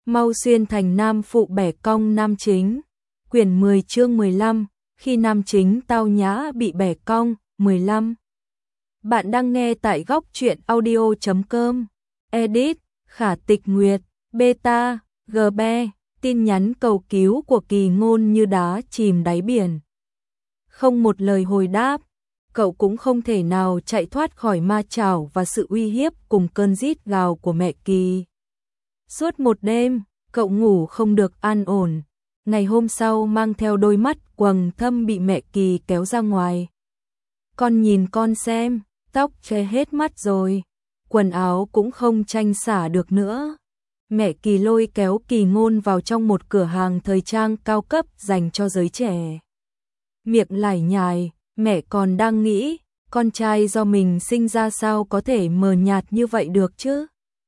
mau xuyên thành nam phụ bẻ cong nam chính. Quyển 10 chương 15, khi nam chính tao nhã bị bẻ cong, 15. Bạn đang nghe tại góc truyện audio.com. Edit, Khả Tịch Nguyệt, Beta, GB, tin nhắn cầu cứu của Kỳ Ngôn như đá chìm đáy biển. Không một lời hồi đáp, cậu cũng không thể nào chạy thoát khỏi ma chảo và sự uy hiếp cùng cơn rít gào của mẹ Kỳ. Suốt một đêm, cậu ngủ không được an ổn. Ngày hôm sau mang theo đôi mắt quầng thâm bị mẹ Kỳ kéo ra ngoài. Con nhìn con xem, tóc che hết mắt rồi, quần áo cũng không tranh xả được nữa. Mẹ Kỳ lôi kéo Kỳ Ngôn vào trong một cửa hàng thời trang cao cấp dành cho giới trẻ. Miệng lải nhải, mẹ còn đang nghĩ, con trai do mình sinh ra sao có thể mờ nhạt như vậy được chứ?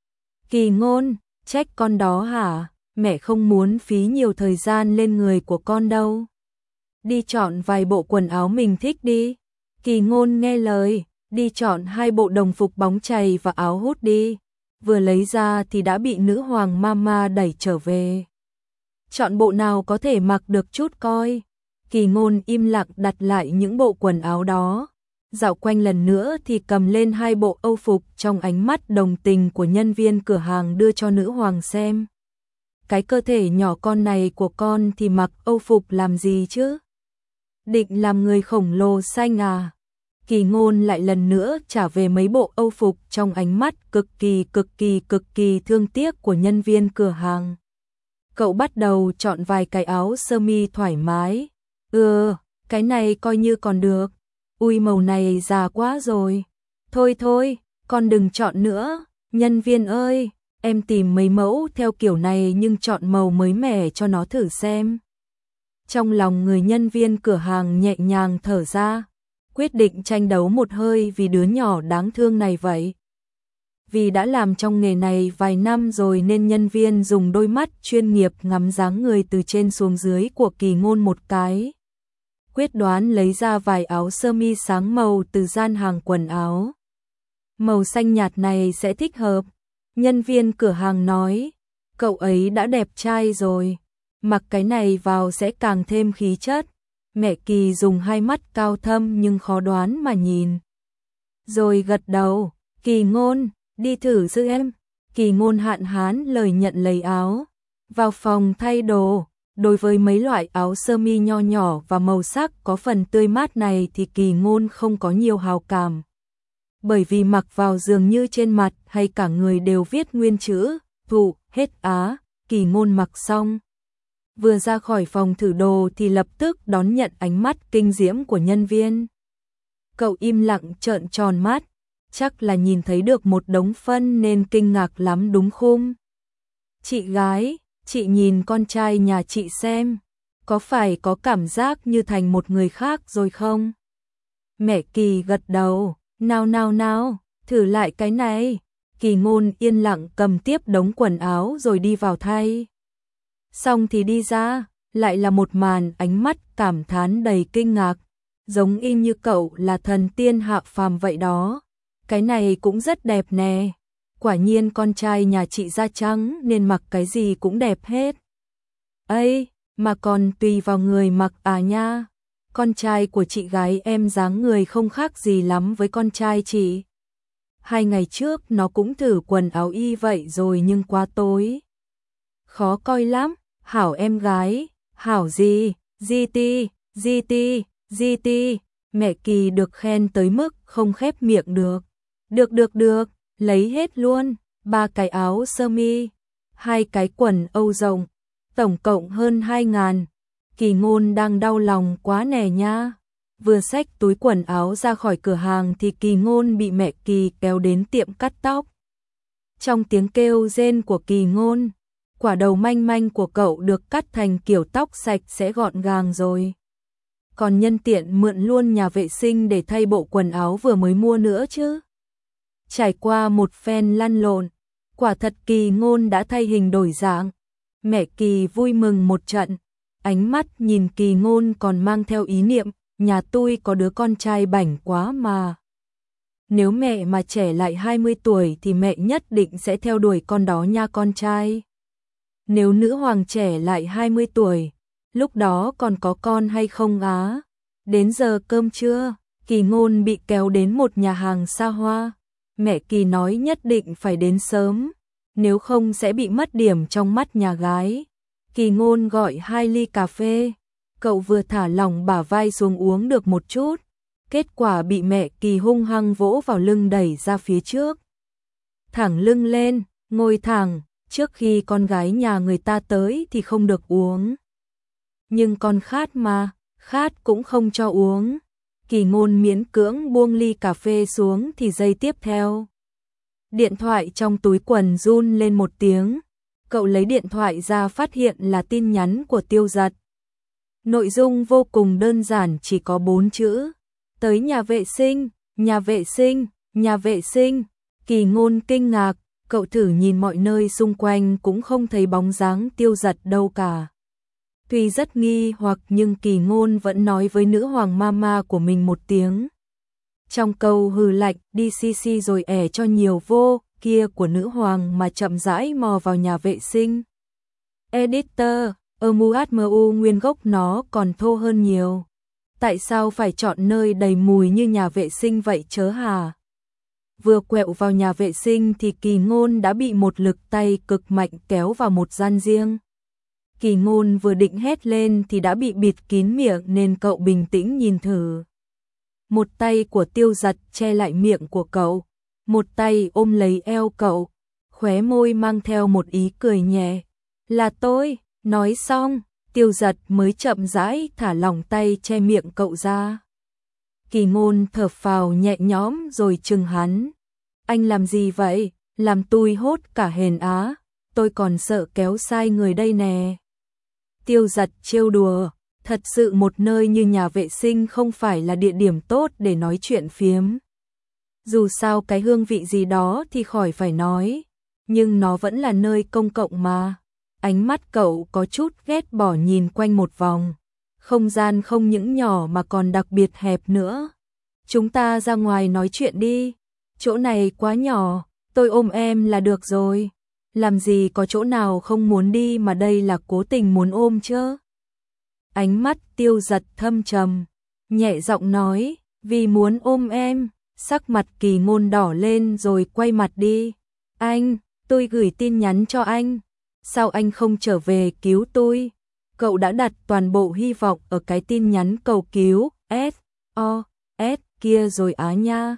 Kỳ Ngôn, trách con đó hả? Mẹ không muốn phí nhiều thời gian lên người của con đâu. Đi chọn vài bộ quần áo mình thích đi. Kỳ Ngôn nghe lời, đi chọn 2 bộ đồng phục bóng chày và áo hút đi. Vừa lấy ra thì đã bị nữ hoàng mama đẩy trở về. Chọn bộ nào có thể mặc được chút coi. Kỳ Ngôn im lặng đặt lại những bộ quần áo đó. Dạo quanh lần nữa thì cầm lên 2 bộ âu phục trong ánh mắt đồng tình của nhân viên cửa hàng đưa cho nữ hoàng xem. Cái cơ thể nhỏ con này của con thì mặc âu phục làm gì chứ? Định làm người khổng lồ xanh à? Kỳ Ngôn lại lần nữa trả về mấy bộ âu phục trong ánh mắt cực kỳ thương tiếc của nhân viên cửa hàng. Cậu bắt đầu chọn vài cái áo sơ mi thoải mái. Cái này coi như còn được. Ui màu này già quá rồi. Thôi, con đừng chọn nữa. Nhân viên ơi, em tìm mấy mẫu theo kiểu này nhưng chọn màu mới mẻ cho nó thử xem. Trong lòng người nhân viên cửa hàng nhẹ nhàng thở ra, quyết định tranh đấu một hơi vì đứa nhỏ đáng thương này vậy. Vì đã làm trong nghề này vài năm rồi nên nhân viên dùng đôi mắt chuyên nghiệp ngắm dáng người từ trên xuống dưới của Kỳ Ngôn một cái. Quyết đoán lấy ra vài áo sơ mi sáng màu từ gian hàng quần áo. Màu xanh nhạt này sẽ thích hợp. Nhân viên cửa hàng nói, cậu ấy đã đẹp trai rồi, mặc cái này vào sẽ càng thêm khí chất. Mẹ Kỳ dùng 2 mắt cao thâm nhưng khó đoán mà nhìn. Rồi gật đầu, Kỳ Ngôn, đi thử giúp em. Kỳ Ngôn hạn hán lời nhận lấy áo. Vào phòng thay đồ, đối với mấy loại áo sơ mi nho nhỏ và màu sắc có phần tươi mát này thì Kỳ Ngôn không có nhiều hào cảm. Bởi vì mặc vào dường như trên mặt hay cả người đều viết nguyên chữ, thụ, hết á. Kỳ Ngôn mặc xong. Vừa ra khỏi phòng thử đồ thì lập tức đón nhận ánh mắt kinh diễm của nhân viên. Cậu im lặng trợn tròn mắt, chắc là nhìn thấy được một đống phân nên kinh ngạc lắm đúng không? Chị gái, chị nhìn con trai nhà chị xem, có phải có cảm giác như thành một người khác rồi không? Mẹ Kỳ gật đầu, nào, thử lại cái này. Kỳ Ngôn yên lặng cầm tiếp đống quần áo rồi đi vào thay. Xong thì đi ra, lại là một màn ánh mắt cảm thán đầy kinh ngạc, giống y như cậu là thần tiên hạ phàm vậy đó. Cái này cũng rất đẹp nè. Quả nhiên con trai nhà chị da trắng nên mặc cái gì cũng đẹp hết. Ây, mà còn tùy vào người mặc à nha. Con trai của chị gái em dáng người không khác gì lắm với con trai chị. 2 ngày trước nó cũng thử quần áo y vậy rồi nhưng quá tối. Khó coi lắm, hảo em gái, hảo gì, GT, mẹ Kỳ được khen tới mức không khép miệng được. Được, lấy hết luôn, 3 cái áo sơ mi, 2 cái quần âu rộng, tổng cộng hơn 2.000. Kỳ Ngôn đang đau lòng quá nè nha. Vừa xách túi quần áo ra khỏi cửa hàng thì Kỳ Ngôn bị mẹ Kỳ kéo đến tiệm cắt tóc. Trong tiếng kêu rên của Kỳ Ngôn, quả đầu manh manh của cậu được cắt thành kiểu tóc sạch sẽ gọn gàng rồi. Còn nhân tiện mượn luôn nhà vệ sinh để thay bộ quần áo vừa mới mua nữa chứ. Trải qua một phen lăn lộn, quả thật Kỳ Ngôn đã thay hình đổi dạng. Mẹ Kỳ vui mừng một trận, ánh mắt nhìn Kỳ Ngôn còn mang theo ý niệm, nhà tôi có đứa con trai bảnh quá mà. Nếu mẹ mà trẻ lại 20 tuổi thì mẹ nhất định sẽ theo đuổi con đó nha con trai. Nếu nữ hoàng trẻ lại 20 tuổi, lúc đó còn có con hay không á? Đến giờ cơm trưa, Kỳ Ngôn bị kéo đến một nhà hàng xa hoa. Mẹ Kỳ nói nhất định phải đến sớm, nếu không sẽ bị mất điểm trong mắt nhà gái. Kỳ Ngôn gọi 2 ly cà phê, cậu vừa thả lỏng bả vai xuống uống được một chút, kết quả bị mẹ Kỳ hung hăng vỗ vào lưng đẩy ra phía trước. Thẳng lưng lên, ngồi thẳng, trước khi con gái nhà người ta tới thì không được uống. Nhưng con khát mà, khát cũng không cho uống. Kỳ Ngôn miễn cưỡng buông ly cà phê xuống thì giây tiếp theo. Điện thoại trong túi quần run lên một tiếng. Cậu lấy điện thoại ra phát hiện là tin nhắn của Tiêu Giật. Nội dung vô cùng đơn giản, chỉ có 4 chữ. Tới nhà vệ sinh, nhà vệ sinh, nhà vệ sinh. Kỳ Ngôn kinh ngạc, cậu thử nhìn mọi nơi xung quanh cũng không thấy bóng dáng Tiêu Giật đâu cả. Tuy rất nghi hoặc nhưng Kỳ Ngôn vẫn nói với nữ hoàng mama của mình một tiếng. Trong câu hừ lạnh đi xì rồi ẻ cho nhiều vô kia của nữ hoàng mà chậm rãi mò vào nhà vệ sinh. Editor, mu nguyên gốc nó còn thô hơn nhiều. Tại sao phải chọn nơi đầy mùi như nhà vệ sinh vậy chớ hả? Vừa quẹo vào nhà vệ sinh thì Kỳ Ngôn đã bị một lực tay cực mạnh kéo vào một gian riêng. Kỳ Ngôn vừa định hét lên thì đã bị bịt kín miệng nên cậu bình tĩnh nhìn thử. Một tay của Tiêu Giật che lại miệng của cậu, một tay ôm lấy eo cậu, khóe môi mang theo một ý cười nhẹ. Là tôi, nói xong, Tiêu Giật mới chậm rãi thả lỏng tay che miệng cậu ra. Kỳ Ngôn thở phào nhẹ nhõm rồi chừng hắn. Anh làm gì vậy? Làm tôi hốt cả hền á, tôi còn sợ kéo sai người đây nè. Tiêu Giật trêu đùa, thật sự một nơi như nhà vệ sinh không phải là địa điểm tốt để nói chuyện phiếm. Dù sao cái hương vị gì đó thì khỏi phải nói, nhưng nó vẫn là nơi công cộng mà. Ánh mắt cậu có chút ghét bỏ nhìn quanh một vòng. Không gian không những nhỏ mà còn đặc biệt hẹp nữa. Chúng ta ra ngoài nói chuyện đi. Chỗ này quá nhỏ, tôi ôm em là được rồi. Làm gì có chỗ nào không muốn đi mà đây là cố tình muốn ôm chứ. Ánh mắt Tiêu Giật thâm trầm, nhẹ giọng nói, vì muốn ôm em. Sắc mặt Kỳ Ngôn đỏ lên rồi quay mặt đi. Anh, tôi gửi tin nhắn cho anh. Sao anh không trở về cứu tôi? Cậu đã đặt toàn bộ hy vọng ở cái tin nhắn cầu cứu SOS kia rồi á nha.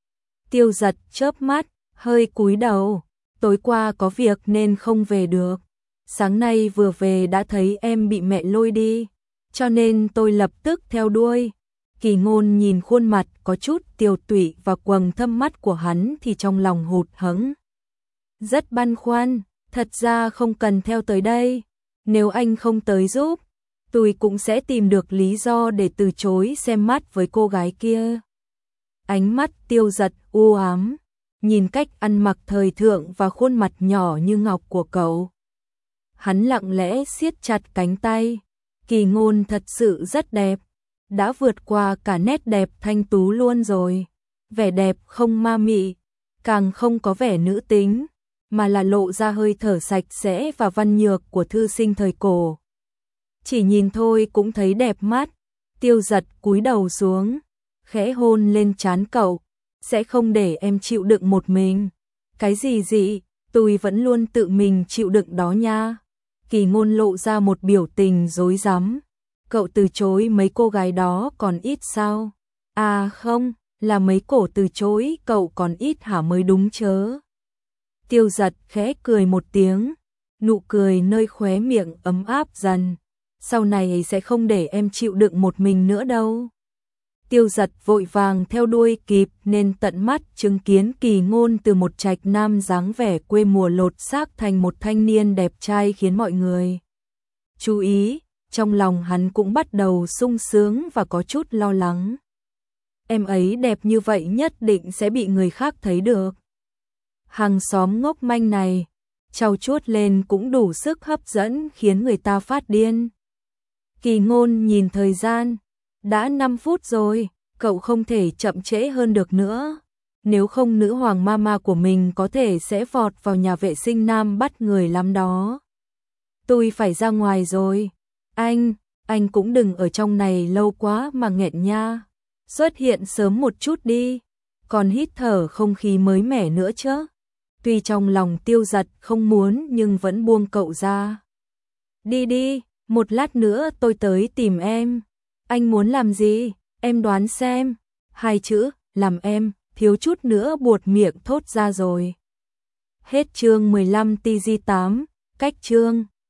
Tiêu Giật chớp mắt, hơi cúi đầu. Tối qua có việc nên không về được. Sáng nay vừa về đã thấy em bị mẹ lôi đi, cho nên tôi lập tức theo đuôi. Kỳ Ngôn nhìn khuôn mặt có chút tiều tụy và quầng thâm mắt của hắn thì trong lòng hụt hẫng. Rất băn khoăn, thật ra không cần theo tới đây. Nếu anh không tới giúp, tôi cũng sẽ tìm được lý do để từ chối xem mắt với cô gái kia. Ánh mắt Tiêu Giật u ám, nhìn cách ăn mặc thời thượng và khuôn mặt nhỏ như ngọc của cậu. Hắn lặng lẽ siết chặt cánh tay. Kỳ Ngôn thật sự rất đẹp, đã vượt qua cả nét đẹp thanh tú luôn rồi. Vẻ đẹp không ma mị, càng không có vẻ nữ tính, mà là lộ ra hơi thở sạch sẽ và văn nhược của thư sinh thời cổ. Chỉ nhìn thôi cũng thấy đẹp mắt. Tiêu Giật cúi đầu xuống, khẽ hôn lên trán cậu. Sẽ không để em chịu đựng một mình. Cái gì, tôi vẫn luôn tự mình chịu đựng đó nha. Kỳ Ngôn lộ ra một biểu tình rối rắm. Cậu từ chối mấy cô gái đó còn ít sao? À không, là mấy cổ từ chối cậu còn ít hả mới đúng chớ. Tiêu Giật khẽ cười một tiếng, nụ cười nơi khóe miệng ấm áp dần. Sau này sẽ không để em chịu đựng một mình nữa đâu. Tiêu Giật vội vàng theo đuôi kịp nên tận mắt chứng kiến Kỳ Ngôn từ một trạch nam dáng vẻ quê mùa lột xác thành một thanh niên đẹp trai khiến mọi người chú ý. Trong lòng hắn cũng bắt đầu sung sướng và có chút lo lắng. Em ấy đẹp như vậy nhất định sẽ bị người khác thấy được. Hàng xóm ngốc manh này, trau chuốt lên cũng đủ sức hấp dẫn khiến người ta phát điên. Kỳ Ngôn nhìn thời gian, đã 5 phút rồi, cậu không thể chậm trễ hơn được nữa. Nếu không nữ hoàng mama của mình có thể sẽ vọt vào nhà vệ sinh nam bắt người lắm đó. Tôi phải ra ngoài rồi. Anh cũng đừng ở trong này lâu quá mà nghẹn nha. Xuất hiện sớm một chút đi, còn hít thở không khí mới mẻ nữa chứ. Tuy trong lòng Tiêu Giật không muốn nhưng vẫn buông cậu ra. Đi đi, một lát nữa tôi tới tìm em. Anh muốn làm gì? Em đoán xem. Hai chữ, làm em, thiếu chút nữa buột miệng thốt ra rồi. Hết chương 15 TG8, cách chương.